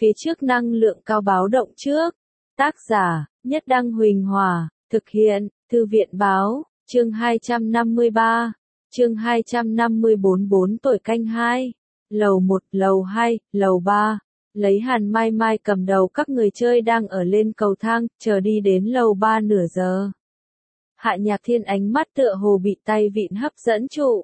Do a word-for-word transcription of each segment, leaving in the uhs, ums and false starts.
phía trước năng lượng cao báo động trước. Tác giả, Nhất Đăng Huỳnh Hòa, thực hiện, Thư viện Báo, chương hai trăm năm mươi ba, chương hai trăm năm mươi bốn bốn tuổi canh hai, lầu một, lầu hai, lầu ba. Lấy Hàn Mai Mai cầm đầu các người chơi đang ở lên cầu thang, chờ đi đến lầu ba nửa giờ. Hạ Nhạc Thiên ánh mắt tựa hồ bị tay vịn hấp dẫn trụ.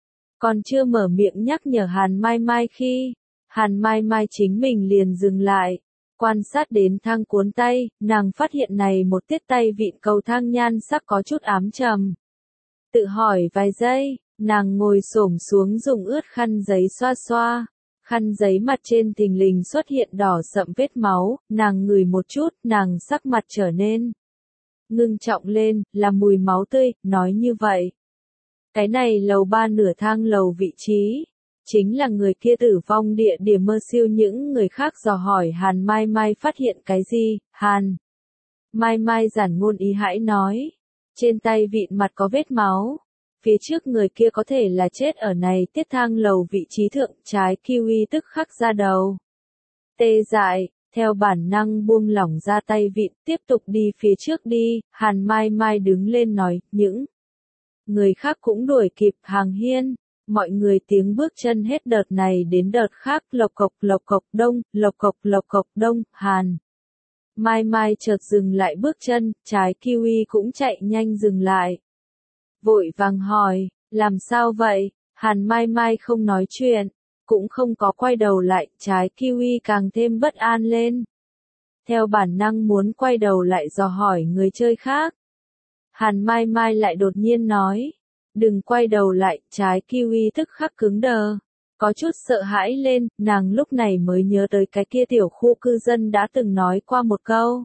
Còn chưa mở miệng nhắc nhở Hàn Mai Mai khi, Hàn Mai Mai chính mình liền dừng lại. Quan sát đến thang cuốn tay, nàng phát hiện này một tiết tay vịn cầu thang nhan sắc có chút ám trầm. Tự hỏi vài giây, nàng ngồi xổm xuống dùng ướt khăn giấy xoa xoa. Khăn giấy mặt trên thình lình xuất hiện đỏ sậm vết máu, nàng ngửi một chút, nàng sắc mặt trở nên ngưng trọng lên, là mùi máu tươi, nói như vậy. Cái này lầu ba nửa thang lầu vị trí, chính là người kia tử vong địa điểm mơ siêu. Những người khác dò hỏi Hàn Mai Mai phát hiện cái gì, Hàn Mai Mai giản ngôn ý hãi nói, trên tay vịn mặt có vết máu. Phía trước người kia có thể là chết ở này tiết thang lầu vị trí thượng. Trái kiwi tức khắc ra đầu tê dại, theo bản năng buông lỏng ra tay vịn, tiếp tục đi phía trước đi. Hàn Mai Mai đứng lên nói, những người khác cũng đuổi kịp. Hàng hiên, mọi người tiếng bước chân hết đợt này đến đợt khác, lộc cộc lộc cộc đông, lộc cộc lộc cộc đông. Hàn Mai Mai chợt dừng lại bước chân, trái kiwi cũng chạy nhanh dừng lại. Vội vàng hỏi, làm sao vậy? Hàn Mai Mai không nói chuyện, cũng không có quay đầu lại, trái kiwi càng thêm bất an lên. Theo bản năng muốn quay đầu lại dò hỏi người chơi khác. Hàn Mai Mai lại đột nhiên nói, đừng quay đầu lại, trái kiwi tức khắc cứng đờ. Có chút sợ hãi lên, nàng lúc này mới nhớ tới cái kia tiểu khu cư dân đã từng nói qua một câu.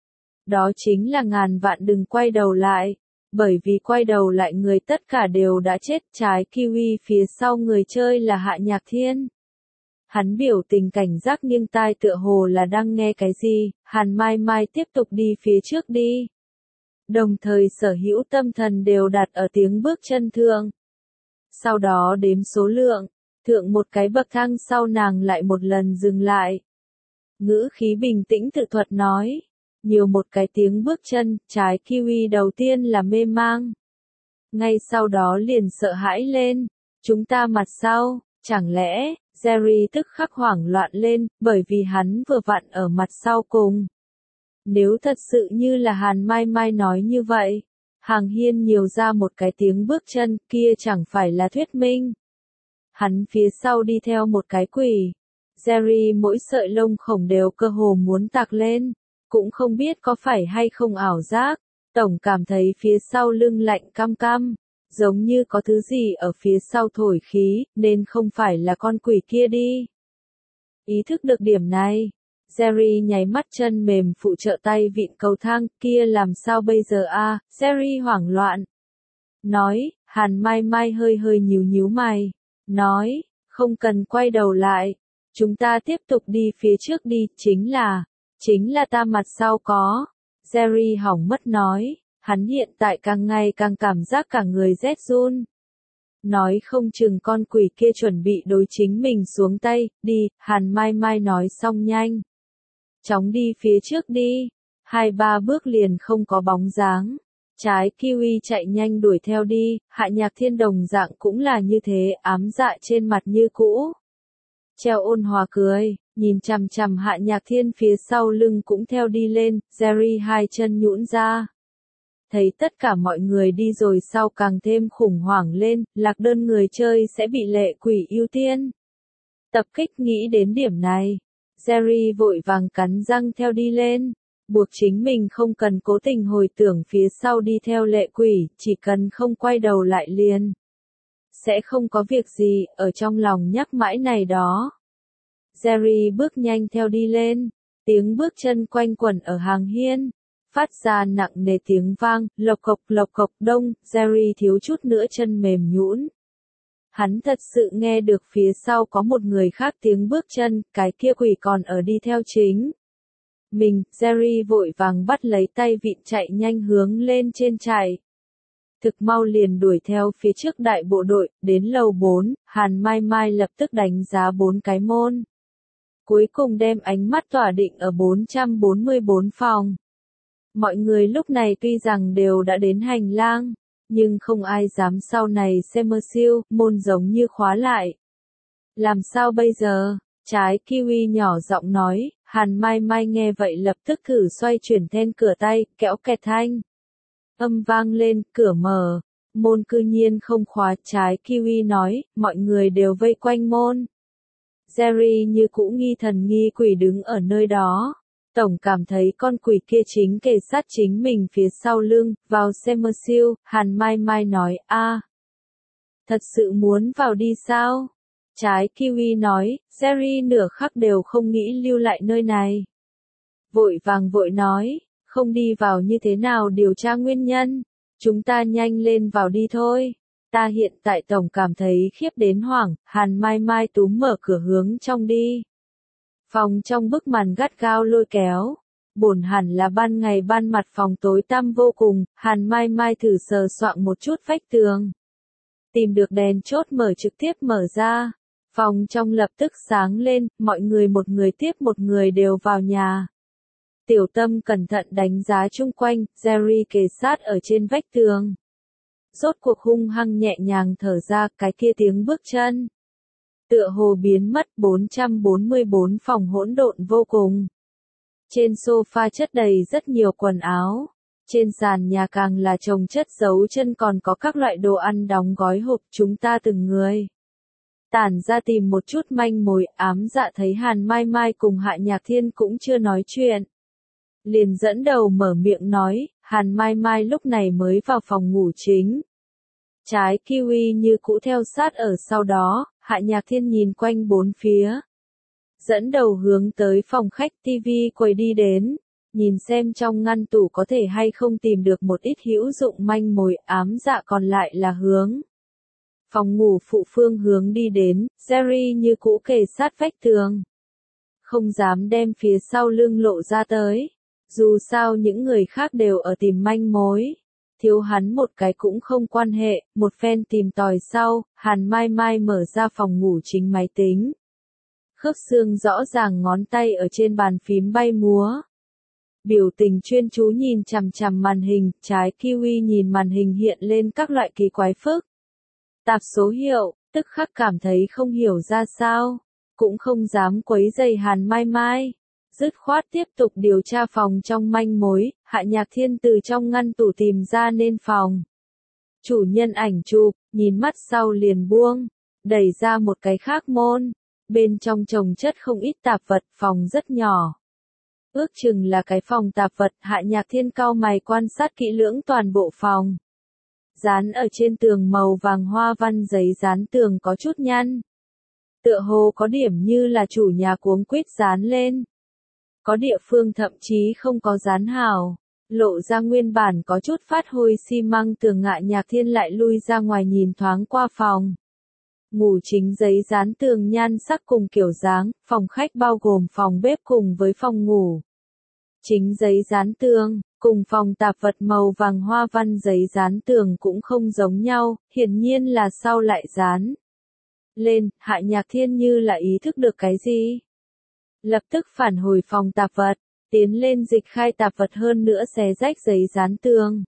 Đó chính là ngàn vạn đừng quay đầu lại. Bởi vì quay đầu lại người tất cả đều đã chết. Trái kiwi phía sau người chơi là Hạ Nhạc Thiên. Hắn biểu tình cảnh giác nghiêng tai tựa hồ là đang nghe cái gì. Hàn Mai Mai tiếp tục đi phía trước đi. Đồng thời sở hữu tâm thần đều đặt ở tiếng bước chân thượng. Sau đó đếm số lượng, thượng một cái bậc thang sau nàng lại một lần dừng lại. Ngữ khí bình tĩnh tự thuật nói. Nhiều một cái tiếng bước chân, trái kiwi đầu tiên là mê mang. Ngay sau đó liền sợ hãi lên. Chúng ta mặt sau, chẳng lẽ, Jerry tức khắc hoảng loạn lên, bởi vì hắn vừa vặn ở mặt sau cùng. Nếu thật sự như là Hàn Mai Mai nói như vậy, Hàng hiên nhiều ra một cái tiếng bước chân, kia chẳng phải là thuyết minh. Hắn phía sau đi theo một cái quỷ. Jerry mỗi sợi lông khổng đều cơ hồ muốn tạc lên. Cũng không biết có phải hay không ảo giác, tổng cảm thấy phía sau lưng lạnh cam cam, giống như có thứ gì ở phía sau thổi khí, nên không phải là con quỷ kia đi. Ý thức được điểm này, Jerry nháy mắt chân mềm phụ trợ tay vịn cầu thang, kia làm sao bây giờ a? Jerry hoảng loạn. Nói, Hàn Mai Mai hơi hơi nhíu nhíu mày, nói, không cần quay đầu lại, chúng ta tiếp tục đi phía trước đi, chính là... Chính là ta mặt sau có. Jerry hỏng mất nói, hắn hiện tại càng ngày càng cảm giác cả người rét run. Nói không chừng con quỷ kia chuẩn bị đối chính mình xuống tay, đi, Hàn Mai Mai nói xong nhanh. Chóng đi phía trước đi, hai ba bước liền không có bóng dáng. Trái kiwi chạy nhanh đuổi theo đi, Hạ Nhạc Thiên đồng dạng cũng là như thế, ám dạ trên mặt như cũ. Treo ôn hòa cười, nhìn chằm chằm Hạ Nhạc Thiên phía sau lưng cũng theo đi lên. Jerry hai chân nhũn ra. Thấy tất cả mọi người đi rồi sau càng thêm khủng hoảng lên, lạc đơn người chơi sẽ bị lệ quỷ ưu tiên. Tập kích nghĩ đến điểm này. Jerry vội vàng cắn răng theo đi lên, buộc chính mình không cần cố tình hồi tưởng phía sau đi theo lệ quỷ, chỉ cần không quay đầu lại liền. Sẽ không có việc gì, ở trong lòng nhắc mãi này đó. Jerry bước nhanh theo đi lên, tiếng bước chân quanh quẩn ở hàng hiên, phát ra nặng nề tiếng vang, lộc cộc lộc cộc đông. Jerry thiếu chút nữa chân mềm nhũn. Hắn thật sự nghe được phía sau có một người khác tiếng bước chân, cái kia quỷ còn ở đi theo chính mình. Jerry vội vàng bắt lấy tay vịn chạy nhanh hướng lên trên chạy. Thực mau liền đuổi theo phía trước đại bộ đội, đến lầu bốn, Hàn Mai Mai lập tức đánh giá bốn cái môn. cuối cùng đem ánh mắt tỏa định ở bốn trăm bốn mươi bốn phòng. Mọi người lúc này tuy rằng đều đã đến hành lang, nhưng không ai dám sau này xem mơ siêu, môn giống như khóa lại. Làm sao bây giờ? Trái kiwi nhỏ giọng nói, Hàn Mai Mai nghe vậy lập tức thử xoay chuyển then cửa tay, kéo kẹt thanh. Âm vang lên, cửa mở, môn cư nhiên không khóa. Trái kiwi nói, mọi người đều vây quanh môn. Jerry như cũ nghi thần nghi quỷ đứng ở nơi đó. Tổng cảm thấy con quỷ kia chính kề sát chính mình phía sau lưng, vào xem mơ siêu. Hàn Mai Mai nói, a, thật sự muốn vào đi sao? Trái kiwi nói, Jerry nửa khắc đều không nghĩ lưu lại nơi này. Vội vàng vội nói, không đi vào như thế nào điều tra nguyên nhân, chúng ta nhanh lên vào đi thôi. Ta hiện tại tổng cảm thấy khiếp đến hoảng. Hàn Mai Mai túm mở cửa hướng trong đi. Phòng trong bức màn gắt gao lôi kéo. Bổn hẳn là ban ngày ban mặt phòng tối tăm vô cùng. Hàn Mai Mai thử sờ soạng một chút vách tường. Tìm được đèn chốt mở trực tiếp mở ra. Phòng trong lập tức sáng lên, mọi người một người tiếp một người đều vào nhà. Tiểu Tâm cẩn thận đánh giá chung quanh, Jerry kề sát ở trên vách tường. Rốt cuộc hung hăng nhẹ nhàng thở ra, cái kia tiếng bước chân. Tựa hồ biến mất. Bốn trăm bốn mươi bốn phòng hỗn độn vô cùng. Trên sofa chất đầy rất nhiều quần áo. Trên sàn nhà càng là chồng chất dấu chân còn có các loại đồ ăn đóng gói hộp. Chúng ta từng người tản ra tìm một chút manh mối. Ám Dạ thấy Hàn Mai Mai cùng Hạ Nhạc Thiên cũng chưa nói chuyện, liền dẫn đầu mở miệng nói. Hàn Mai Mai lúc này mới vào phòng ngủ chính. Trái kiwi như cũ theo sát ở sau đó. Hạ Nhạc Thiên nhìn quanh bốn phía, dẫn đầu hướng tới phòng khách tivi quầy đi đến, nhìn xem trong ngăn tủ có thể hay không tìm được một ít hữu dụng manh mối. Ám Dạ còn lại là hướng phòng ngủ phụ phương hướng đi đến. Jerry như cũ kề sát vách tường, không dám đem phía sau lưng lộ ra tới. Dù sao những người khác đều ở tìm manh mối, thiếu hắn một cái cũng không quan hệ. Một phen tìm tòi sau, Hàn Mai Mai mở ra phòng ngủ chính máy tính. Khớp xương rõ ràng, ngón tay ở trên bàn phím bay múa. Biểu tình chuyên chú nhìn chằm chằm màn hình. Trái kiwi nhìn màn hình hiện lên các loại kỳ quái phức tạp số hiệu, tức khắc cảm thấy không hiểu ra sao, cũng không dám quấy rầy Hàn Mai Mai. Dứt khoát tiếp tục điều tra phòng trong manh mối. Hạ Nhạc Thiên từ trong ngăn tủ tìm ra nên phòng chủ nhân ảnh chụp, nhìn mắt sau liền buông, đẩy ra một cái khác môn. Bên trong chồng chất không ít tạp vật, phòng rất nhỏ. Ước chừng là cái phòng tạp vật. Hạ Nhạc Thiên cau mày quan sát kỹ lưỡng toàn bộ phòng. Dán ở trên tường màu vàng hoa văn giấy dán tường có chút nhăn. Tựa hồ có điểm như là chủ nhà cuống quýt dán lên. Có địa phương thậm chí không có dán hào, lộ ra nguyên bản có chút phát hôi xi măng tường. Hạ Nhạc Thiên lại lui ra ngoài nhìn thoáng qua phòng ngủ chính, giấy dán tường nhan sắc cùng kiểu dáng. Phòng khách bao gồm phòng bếp cùng với phòng ngủ chính giấy dán tường, cùng phòng tạp vật màu vàng hoa văn giấy dán tường cũng không giống nhau, hiển nhiên là sau lại dán lên. Hạ Nhạc Thiên như là ý thức được cái gì, lập tức phản hồi phòng tạp vật, tiến lên dịch khai tạp vật, hơn nữa xé rách giấy dán tường,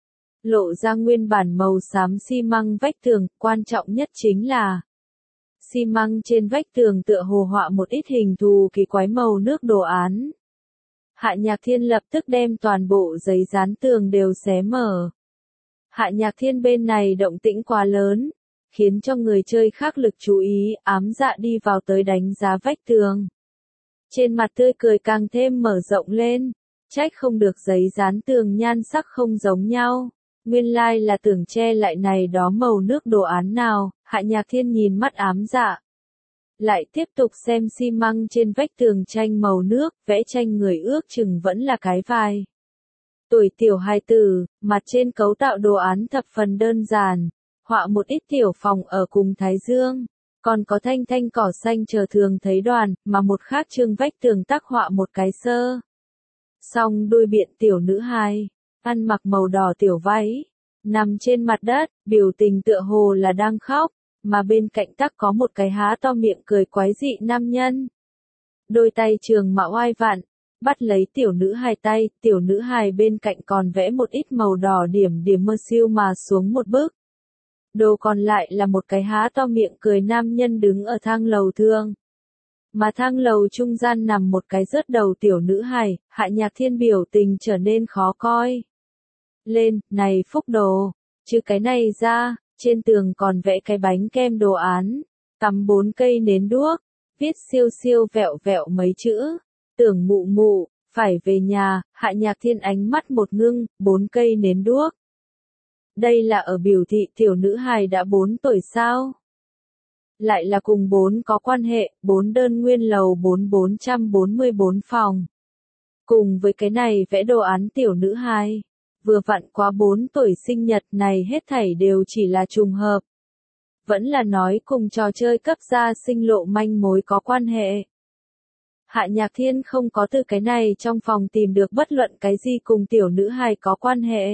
lộ ra nguyên bản màu xám xi măng vách tường. Quan trọng nhất chính là xi măng trên vách tường tựa hồ họa một ít hình thù kỳ quái màu nước đồ án. Hạ Nhạc Thiên lập tức đem toàn bộ giấy dán tường đều xé mở. Hạ Nhạc Thiên bên này động tĩnh quá lớn, khiến cho người chơi khác lực chú ý. Ám Dạ đi vào tới đánh giá vách tường, trên mặt tươi cười càng thêm mở rộng lên. Trách không được giấy dán tường nhan sắc không giống nhau, nguyên lai là tưởng che lại này đó màu nước đồ án nào. Hạ Nhạc Thiên nhìn mắt Ám Dạ, lại tiếp tục xem xi măng trên vách tường tranh màu nước. Vẽ tranh người ước chừng vẫn là cái vài tuổi tiểu hài tử, mặt trên cấu tạo đồ án thập phần đơn giản, họa một ít tiểu phòng ở cùng thái dương, còn có thanh thanh cỏ xanh chờ thường thấy đoàn, mà một khác chương vách tường tác họa một cái sơ song đuôi biện tiểu nữ hài, ăn mặc màu đỏ tiểu váy, nằm trên mặt đất, biểu tình tựa hồ là đang khóc, mà bên cạnh tắc có một cái há to miệng cười quái dị nam nhân. đôi tay trường mạo oai vặn, bắt lấy tiểu nữ hài tay, tiểu nữ hài bên cạnh còn vẽ một ít màu đỏ điểm điểm mơ siêu mà xuống một bức. Đồ còn lại là một cái há to miệng cười nam nhân đứng ở thang lầu thương. Mà thang lầu trung gian nằm một cái rớt đầu tiểu nữ hài, Hạ Nhạc Thiên biểu tình trở nên khó coi. Lên, này Phúc Đồ, chứ cái này ra, trên tường còn vẽ cái bánh kem đồ án, cắm bốn cây nến đuốc, viết siêu siêu vẹo vẹo mấy chữ, tưởng mụ mụ, phải về nhà, Hạ Nhạc Thiên ánh mắt một ngưng, bốn cây nến đuốc. Đây là ở biểu thị tiểu nữ hài đã bốn tuổi sao? Lại là cùng bốn có quan hệ, bốn đơn nguyên lầu bốn bốn trăm bốn mươi bốn phòng. Cùng với cái này vẽ đồ án tiểu nữ hài, vừa vặn quá bốn tuổi sinh nhật này hết thảy đều chỉ là trùng hợp. Vẫn là nói cùng trò chơi cấp gia sinh lộ manh mối có quan hệ. Hạ Nhạc Thiên không có từ cái này trong phòng tìm được bất luận cái gì cùng tiểu nữ hài có quan hệ.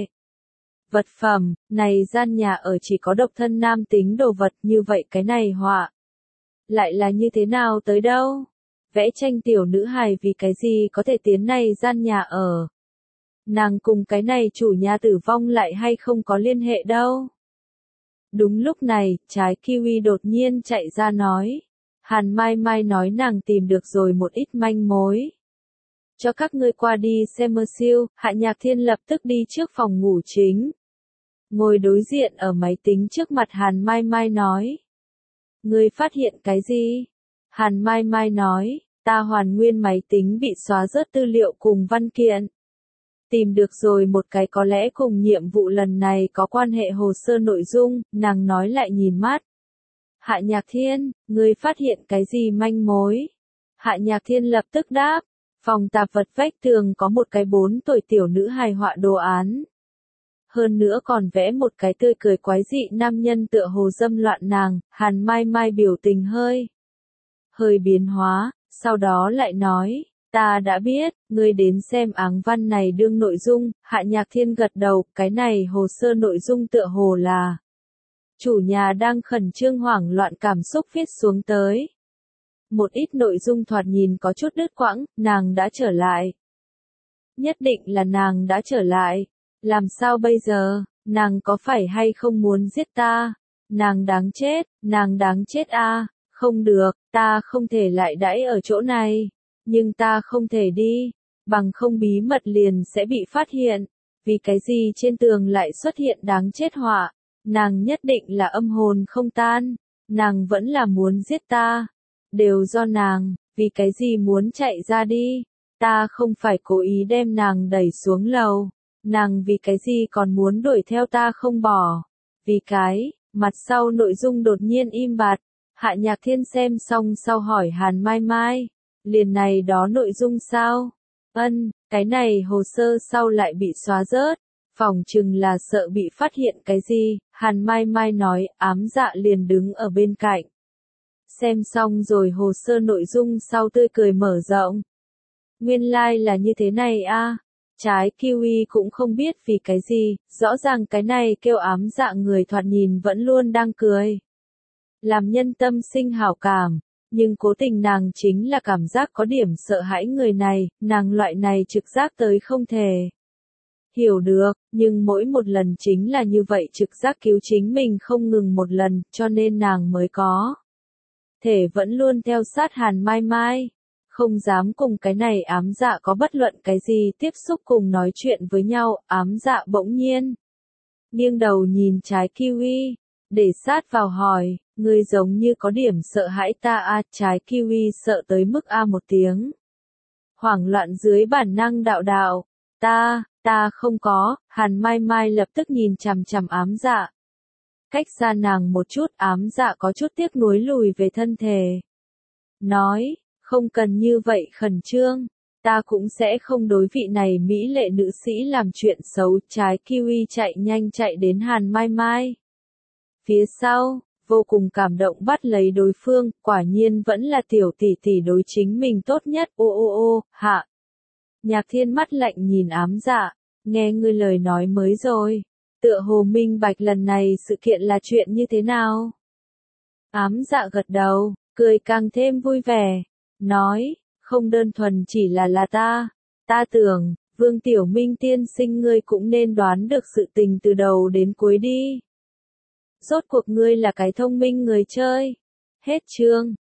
Vật phẩm, này gian nhà ở chỉ có độc thân nam tính đồ vật như vậy cái này họa. Lại là như thế nào tới đâu? Vẽ tranh tiểu nữ hài vì cái gì có thể tiến này gian nhà ở? Nàng cùng cái này chủ nhà tử vong lại hay không có liên hệ đâu? Đúng lúc này, trái kiwi đột nhiên chạy ra nói. Hàn Mai Mai nói nàng tìm được rồi một ít manh mối. Cho các ngươi qua đi xem mơ siêu, Hạ Nhạc Thiên lập tức đi trước phòng ngủ chính. Ngồi đối diện ở máy tính trước mặt Hàn Mai Mai nói. Ngươi phát hiện cái gì? Hàn Mai Mai nói, ta hoàn nguyên máy tính bị xóa rớt tư liệu cùng văn kiện. Tìm được rồi một cái có lẽ cùng nhiệm vụ lần này có quan hệ hồ sơ nội dung, nàng nói lại nhìn mắt. Hạ Nhạc Thiên, ngươi phát hiện cái gì manh mối? Hạ Nhạc Thiên lập tức đáp, phòng tạp vật vách tường có một cái bốn tuổi tiểu nữ hài họa đồ án. Hơn nữa còn vẽ một cái tươi cười quái dị nam nhân tựa hồ dâm loạn nàng, Hàn Mai Mai biểu tình hơi. Hơi biến hóa, sau đó lại nói, ta đã biết, ngươi đến xem áng văn này đương nội dung, Hạ Nhạc Thiên gật đầu, cái này hồ sơ nội dung tựa hồ là. Chủ nhà đang khẩn trương hoảng loạn cảm xúc viết xuống tới. Một ít nội dung thoạt nhìn có chút đứt quãng, nàng đã trở lại. Nhất định là nàng đã trở lại. Làm sao bây giờ, nàng có phải hay không muốn giết ta? Nàng đáng chết, nàng đáng chết a, à? Không được, ta không thể lại đãi ở chỗ này. Nhưng ta không thể đi, bằng không bí mật liền sẽ bị phát hiện. Vì cái gì trên tường lại xuất hiện đáng chết họa? Nàng nhất định là âm hồn không tan, nàng vẫn là muốn giết ta. Đều do nàng, vì cái gì muốn chạy ra đi? Ta không phải cố ý đem nàng đẩy xuống lầu. Nàng vì cái gì còn muốn đuổi theo ta không bỏ? Vì cái, mặt sau nội dung đột nhiên im bặt. Hạ Nhạc Thiên xem xong sau hỏi Hàn Mai Mai. Liền này đó nội dung sao? Ân, cái này hồ sơ sau lại bị xóa rớt. Phòng chừng là sợ bị phát hiện cái gì? Hàn Mai Mai nói, ám dạ liền đứng ở bên cạnh. Xem xong rồi hồ sơ nội dung sau tươi cười mở rộng. Nguyên lai like là như thế này a. À? Trái kiwi cũng không biết vì cái gì, rõ ràng cái này kêu ám dạ người thoạt nhìn vẫn luôn đang cười. Làm nhân tâm sinh hảo cảm, nhưng cố tình nàng chính là cảm giác có điểm sợ hãi người này, nàng loại này trực giác tới không thể. Hiểu được, nhưng mỗi một lần chính là như vậy trực giác cứu chính mình không ngừng một lần, cho nên nàng mới có. Thể vẫn luôn theo sát Hàn Mai Mai. Không dám cùng cái này ám dạ có bất luận cái gì tiếp xúc cùng nói chuyện với nhau, ám dạ bỗng nhiên. Nghiêng đầu nhìn trái kiwi, để sát vào hỏi, ngươi giống như có điểm sợ hãi ta a. Trái kiwi sợ tới mức a một tiếng. Hoảng loạn dưới bản năng đạo đạo, ta, ta không có, Hàn Mai Mai lập tức nhìn chằm chằm ám dạ. Cách xa nàng một chút ám dạ có chút tiếc nuối lùi về thân thể. Nói, không cần như vậy khẩn trương, ta cũng sẽ không đối vị này mỹ lệ nữ sĩ làm chuyện xấu. Trái kiwi chạy nhanh chạy đến Hàn Mai Mai. Phía sau, vô cùng cảm động bắt lấy đối phương, quả nhiên vẫn là tiểu tỷ tỷ đối chính mình tốt nhất. Ô ô ô, hạ. Nhạc Thiên mắt lạnh nhìn ám dạ, nghe ngươi lời nói mới rồi, tựa hồ minh bạch lần này sự kiện là chuyện như thế nào? Ám dạ gật đầu, cười càng thêm vui vẻ, nói, không đơn thuần chỉ là là ta. Ta tưởng, Vương Tiểu Minh tiên sinh ngươi cũng nên đoán được sự tình từ đầu đến cuối đi. Rốt cuộc ngươi là cái thông minh người chơi. Hết chương.